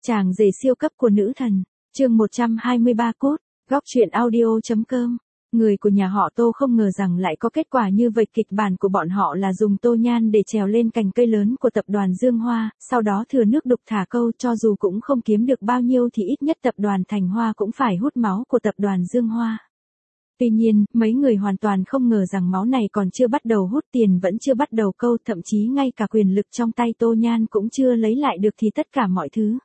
Chàng rể siêu cấp của nữ thần, chương 123 cốt, góc truyện audio.com. Người của nhà họ Tô không ngờ rằng lại có kết quả như vậy. Kịch bản của bọn họ là dùng Tô Nhan để trèo lên cành cây lớn của tập đoàn Dương Hoa, sau đó thừa nước đục thả câu, cho dù cũng không kiếm được bao nhiêu thì ít nhất tập đoàn Thành Hoa cũng phải hút máu của tập đoàn Dương Hoa. Tuy nhiên, mấy người hoàn toàn không ngờ rằng máu này còn chưa bắt đầu hút, tiền vẫn chưa bắt đầu câu, thậm chí ngay cả quyền lực trong tay Tô Nhan cũng chưa lấy lại được thì tất cả mọi thứ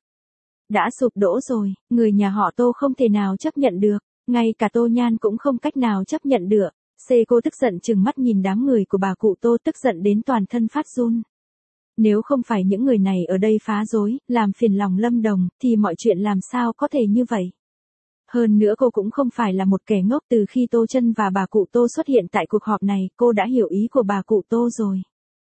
đã sụp đổ rồi. Người nhà họ Tô không thể nào chấp nhận được, ngay cả Tô Nhan cũng không cách nào chấp nhận được. Cô tức giận trừng mắt nhìn đám người của bà cụ Tô, tức giận đến toàn thân phát run. Nếu không phải những người này ở đây phá rối, làm phiền lòng Lâm Đồng, thì mọi chuyện làm sao có thể như vậy. Hơn nữa cô cũng không phải là một kẻ ngốc, từ khi Tô Chân và bà cụ Tô xuất hiện tại cuộc họp này, cô đã hiểu ý của bà cụ Tô rồi.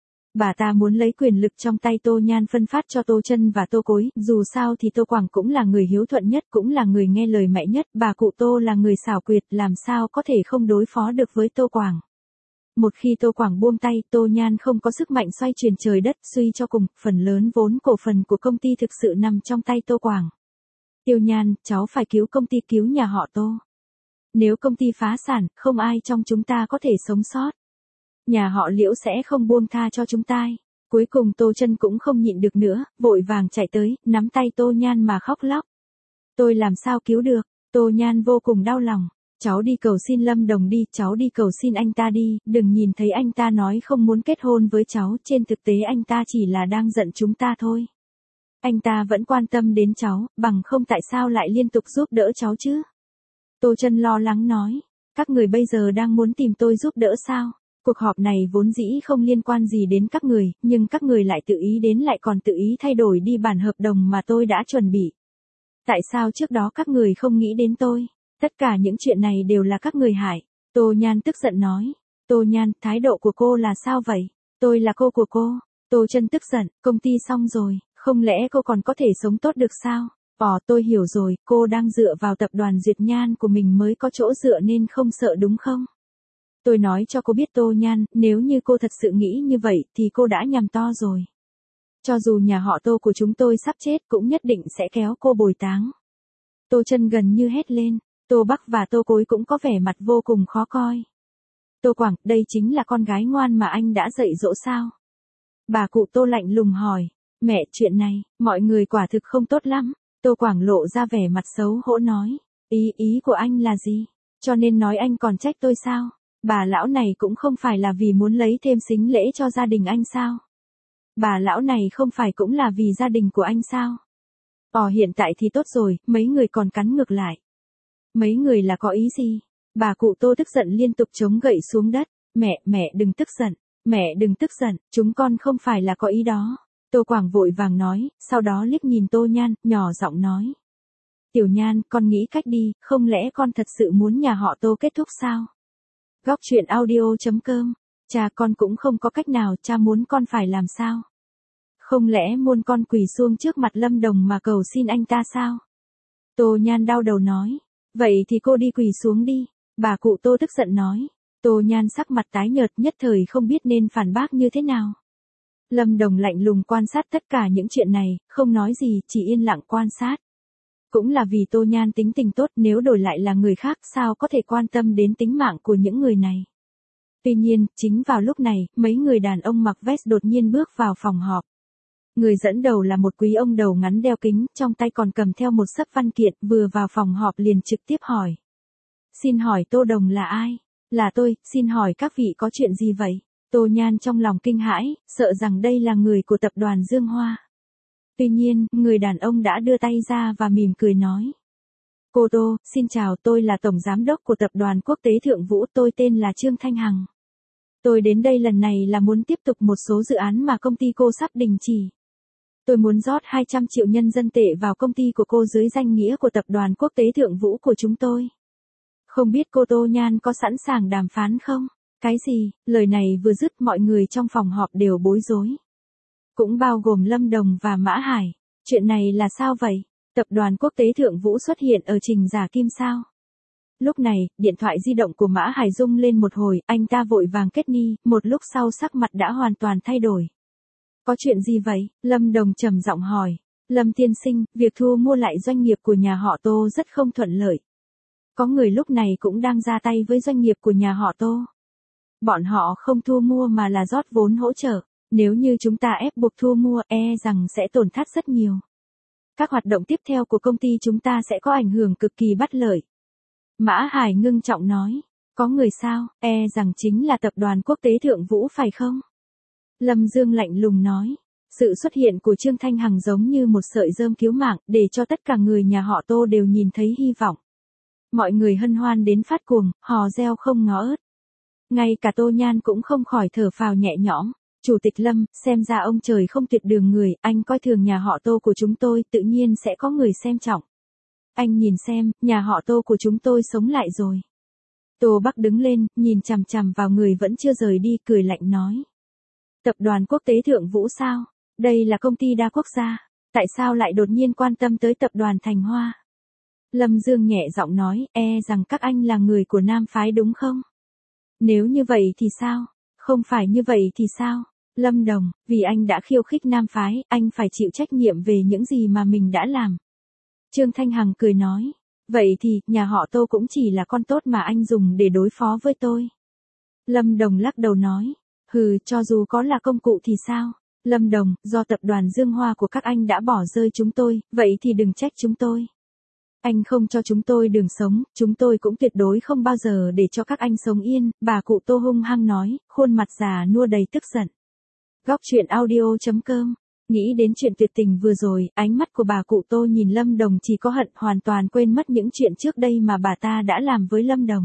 Bà ta muốn lấy quyền lực trong tay Tô Nhan phân phát cho Tô Chân và Tô Cối, dù sao thì Tô Quảng cũng là người hiếu thuận nhất, cũng là người nghe lời mẹ nhất, bà cụ Tô là người xảo quyệt, làm sao có thể không đối phó được với Tô Quảng. Một khi Tô Quảng buông tay, Tô Nhan không có sức mạnh xoay chuyển trời đất, suy cho cùng, phần lớn vốn cổ phần của công ty thực sự nằm trong tay Tô Quảng. Tiêu Nhan, cháu phải cứu công ty, cứu nhà họ Tô. Nếu công ty phá sản, không ai trong chúng ta có thể sống sót. Nhà họ Liễu sẽ không buông tha cho chúng ta. Cuối cùng Tô Chân cũng không nhịn được nữa, vội vàng chạy tới, nắm tay Tô Nhan mà khóc lóc. Tôi làm sao cứu được? Tô Nhan vô cùng đau lòng. Cháu đi cầu xin Lâm Đồng đi, cháu đi cầu xin anh ta đi, đừng nhìn thấy anh ta nói không muốn kết hôn với cháu, trên thực tế anh ta chỉ là đang giận chúng ta thôi. Anh ta vẫn quan tâm đến cháu, bằng không tại sao lại liên tục giúp đỡ cháu chứ? Tô Chân lo lắng nói, các người bây giờ đang muốn tìm tôi giúp đỡ sao? Cuộc họp này vốn dĩ không liên quan gì đến các người, nhưng các người lại tự ý đến, lại còn tự ý thay đổi đi bản hợp đồng mà tôi đã chuẩn bị. Tại sao trước đó các người không nghĩ đến tôi? Tất cả những chuyện này đều là các người hại. Tô Nhan tức giận nói. Tô Nhan, thái độ của cô là sao vậy? Tôi là cô của cô. Tô Chân tức giận, công ty xong rồi, không lẽ cô còn có thể sống tốt được sao? Tôi hiểu rồi, cô đang dựa vào tập đoàn Duyệt Nhan của mình mới có chỗ dựa nên không sợ đúng không? Tôi nói cho cô biết Tô Nhan, nếu như cô thật sự nghĩ như vậy thì cô đã nhầm to rồi. Cho dù nhà họ Tô của chúng tôi sắp chết cũng nhất định sẽ kéo cô bồi táng. Tô Chân gần như hét lên, Tô Bắc và Tô Cối cũng có vẻ mặt vô cùng khó coi. Tô Quảng, đây chính là con gái ngoan mà anh đã dạy dỗ sao? Bà cụ Tô lạnh lùng hỏi, mẹ, chuyện này, mọi người quả thực không tốt lắm. Tô Quảng lộ ra vẻ mặt xấu hổ nói, ý của anh là gì? Cho nên nói anh còn trách tôi sao? Bà lão này cũng không phải là vì muốn lấy thêm sính lễ cho gia đình anh sao? Bà lão này không phải cũng là vì gia đình của anh sao? Hiện tại thì tốt rồi, mấy người còn cắn ngược lại. Mấy người là có ý gì? Bà cụ Tô tức giận liên tục chống gậy xuống đất. Mẹ đừng tức giận, mẹ đừng tức giận, chúng con không phải là có ý đó. Tô Quảng vội vàng nói, sau đó liếc nhìn Tô Nhan, nhỏ giọng nói. Tiểu Nhan, con nghĩ cách đi, không lẽ con thật sự muốn nhà họ Tô kết thúc sao? Góc truyện audio.com. Cha con cũng không có cách nào, cha muốn con phải làm sao? Không lẽ muốn con quỳ xuống trước mặt Lâm Đồng mà cầu xin anh ta sao? Tô Nhan đau đầu nói. Vậy thì cô đi quỳ xuống đi. Bà cụ Tô tức giận nói. Tô Nhan sắc mặt tái nhợt, nhất thời không biết nên phản bác như thế nào. Lâm Đồng lạnh lùng quan sát tất cả những chuyện này, không nói gì, chỉ yên lặng quan sát. Cũng là vì Tô Nhan tính tình tốt, nếu đổi lại là người khác sao có thể quan tâm đến tính mạng của những người này. Tuy nhiên, chính vào lúc này, mấy người đàn ông mặc vest đột nhiên bước vào phòng họp. Người dẫn đầu là một quý ông đầu ngắn đeo kính, trong tay còn cầm theo một xấp văn kiện, vừa vào phòng họp liền trực tiếp hỏi. Xin hỏi Tô Đồng là ai? Là tôi, xin hỏi các vị có chuyện gì vậy? Tô Nhan trong lòng kinh hãi, sợ rằng đây là người của tập đoàn Dương Hoa. Tuy nhiên, người đàn ông đã đưa tay ra và mỉm cười nói. Cô Tô, xin chào, tôi là Tổng Giám đốc của Tập đoàn Quốc tế Thượng Vũ, tôi tên là Trương Thanh Hằng. Tôi đến đây lần này là muốn tiếp tục một số dự án mà công ty cô sắp đình chỉ. Tôi muốn rót 200 triệu nhân dân tệ vào công ty của cô dưới danh nghĩa của Tập đoàn Quốc tế Thượng Vũ của chúng tôi. Không biết cô Tô Nhan có sẵn sàng đàm phán không? Cái gì? Lời này vừa dứt mọi người trong phòng họp đều bối rối. Cũng bao gồm Lâm Đồng và Mã Hải. Chuyện này là sao vậy? Tập đoàn Quốc tế Thượng Vũ xuất hiện ở Trình Giả Kim sao? Lúc này, điện thoại di động của Mã Hải rung lên một hồi, anh ta vội vàng kết ni, một lúc sau sắc mặt đã hoàn toàn thay đổi. Có chuyện gì vậy? Lâm Đồng trầm giọng hỏi. Lâm tiên sinh, việc thu mua lại doanh nghiệp của nhà họ Tô rất không thuận lợi. Có người lúc này cũng đang ra tay với doanh nghiệp của nhà họ Tô. Bọn họ không thu mua mà là rót vốn hỗ trợ. Nếu như chúng ta ép buộc thu mua rằng sẽ tổn thất rất nhiều. Các hoạt động tiếp theo của công ty chúng ta sẽ có ảnh hưởng cực kỳ bất lợi. Mã Hải ngưng trọng nói. Có người sao, rằng chính là tập đoàn Quốc tế Thượng Vũ phải không? Lâm Dương lạnh lùng nói. Sự xuất hiện của Trương Thanh Hằng giống như một sợi rơm cứu mạng, để cho tất cả người nhà họ Tô đều nhìn thấy hy vọng. Mọi người hân hoan đến phát cuồng, hò reo không ngó ớt. Ngay cả Tô Nhan cũng không khỏi thở phào nhẹ nhõm. Chủ tịch Lâm, xem ra ông trời không tuyệt đường người, anh coi thường nhà họ Tô của chúng tôi, tự nhiên sẽ có người xem trọng. Anh nhìn xem, nhà họ Tô của chúng tôi sống lại rồi. Tô Bắc đứng lên, nhìn chằm chằm vào người vẫn chưa rời đi, cười lạnh nói. Tập đoàn Quốc tế Thượng Vũ sao? Đây là công ty đa quốc gia. Tại sao lại đột nhiên quan tâm tới tập đoàn Thành Hoa? Lâm Dương nhẹ giọng nói, rằng các anh là người của Nam Phái đúng không? Nếu như vậy thì sao? Không phải như vậy thì sao? Lâm Đồng, vì anh đã khiêu khích Nam Phái, anh phải chịu trách nhiệm về những gì mà mình đã làm. Trương Thanh Hằng cười nói, vậy thì, nhà họ Tô cũng chỉ là con tốt mà anh dùng để đối phó với tôi. Lâm Đồng lắc đầu nói, cho dù có là công cụ thì sao? Lâm Đồng, do tập đoàn Dương Hoa của các anh đã bỏ rơi chúng tôi, vậy thì đừng trách chúng tôi. Anh không cho chúng tôi đường sống, chúng tôi cũng tuyệt đối không bao giờ để cho các anh sống yên, bà cụ Tô hung hăng nói, khuôn mặt già nua đầy tức giận. Góc truyện audio.com. Nghĩ đến chuyện tuyệt tình vừa rồi, ánh mắt của bà cụ Tô nhìn Lâm Đồng chỉ có hận, hoàn toàn quên mất những chuyện trước đây mà bà ta đã làm với Lâm Đồng.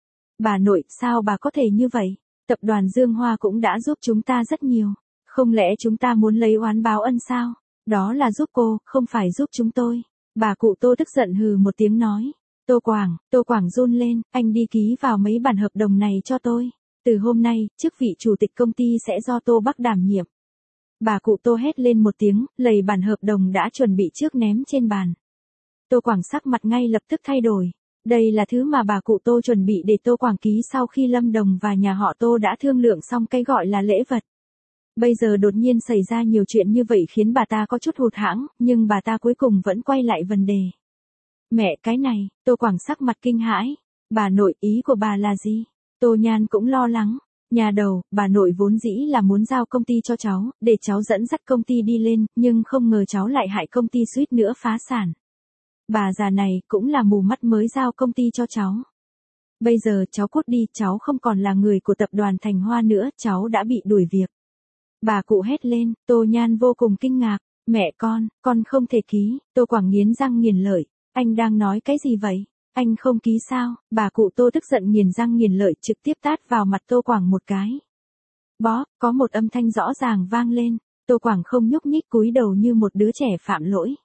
Bà nội, sao bà có thể như vậy? Tập đoàn Dương Hoa cũng đã giúp chúng ta rất nhiều. Không lẽ chúng ta muốn lấy oán báo ân sao? Đó là giúp cô, không phải giúp chúng tôi. Bà cụ Tô tức giận hừ một tiếng nói. Tô Quảng run lên, anh đi ký vào mấy bản hợp đồng này cho tôi. Từ hôm nay, chức vị chủ tịch công ty sẽ do Tô Bắc đảm nhiệm. Bà cụ Tô hét lên một tiếng, lầy bản hợp đồng đã chuẩn bị trước ném trên bàn. Tô Quảng sắc mặt ngay lập tức thay đổi. Đây là thứ mà bà cụ Tô chuẩn bị để Tô Quảng ký sau khi Lâm Đồng và nhà họ Tô đã thương lượng xong cái gọi là lễ vật. Bây giờ đột nhiên xảy ra nhiều chuyện như vậy khiến bà ta có chút hụt hẫng, nhưng bà ta cuối cùng vẫn quay lại vấn đề. Mẹ, cái này, Tô Quảng sắc mặt kinh hãi. Bà nội, ý của bà là gì? Tô Nhan cũng lo lắng. Nhà đầu, bà nội vốn dĩ là muốn giao công ty cho cháu, để cháu dẫn dắt công ty đi lên, nhưng không ngờ cháu lại hại công ty suýt nữa phá sản. Bà già này cũng là mù mắt mới giao công ty cho cháu. Bây giờ cháu cút đi, cháu không còn là người của tập đoàn Thành Hoa nữa, cháu đã bị đuổi việc. Bà cụ hét lên, Tô Nhan vô cùng kinh ngạc. Mẹ con không thể ký. Tô Quảng nghiến răng nghiến lợi. Anh đang nói cái gì vậy? Anh không ký sao? Bà cụ Tô tức giận nghiến răng nghiến lợi trực tiếp tát vào mặt Tô Quảng một cái. Bó, có một âm thanh rõ ràng vang lên. Tô Quảng không nhúc nhích cúi đầu như một đứa trẻ phạm lỗi.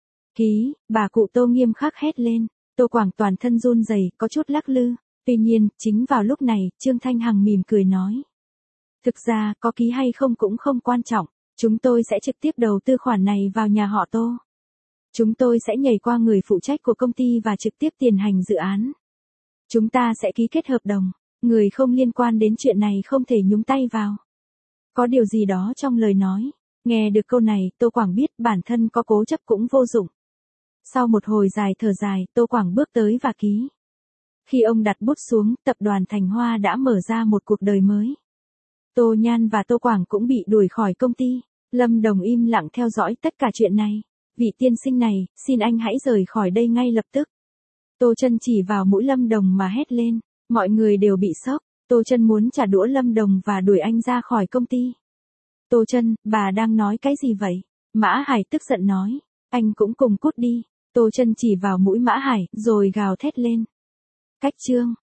Ký, bà cụ Tô nghiêm khắc hét lên. Tô Quảng toàn thân run rẩy, có chút lắc lư. Tuy nhiên, chính vào lúc này, Trương Thanh Hằng mỉm cười nói. Thực ra, có ký hay không cũng không quan trọng. Chúng tôi sẽ trực tiếp đầu tư khoản này vào nhà họ Tô. Chúng tôi sẽ nhảy qua người phụ trách của công ty và trực tiếp tiến hành dự án. Chúng ta sẽ ký kết hợp đồng. Người không liên quan đến chuyện này không thể nhúng tay vào. Có điều gì đó trong lời nói. Nghe được câu này, Tô Quảng biết bản thân có cố chấp cũng vô dụng. Sau một hồi dài thở dài, Tô Quảng bước tới và ký. Khi ông đặt bút xuống, tập đoàn Thành Hoa đã mở ra một cuộc đời mới. Tô Nhan và Tô Quảng cũng bị đuổi khỏi công ty. Lâm Đồng im lặng theo dõi tất cả chuyện này. Vị tiên sinh này, xin anh hãy rời khỏi đây ngay lập tức. Tô Chân chỉ vào mũi Lâm Đồng mà hét lên. Mọi người đều bị sốc. Tô Chân muốn trả đũa Lâm Đồng và đuổi anh ra khỏi công ty. Tô Chân, bà đang nói cái gì vậy? Mã Hải tức giận nói. Anh cũng cùng cút đi. Tô Chân chỉ vào mũi Mã Hải, rồi gào thét lên. Cách chương.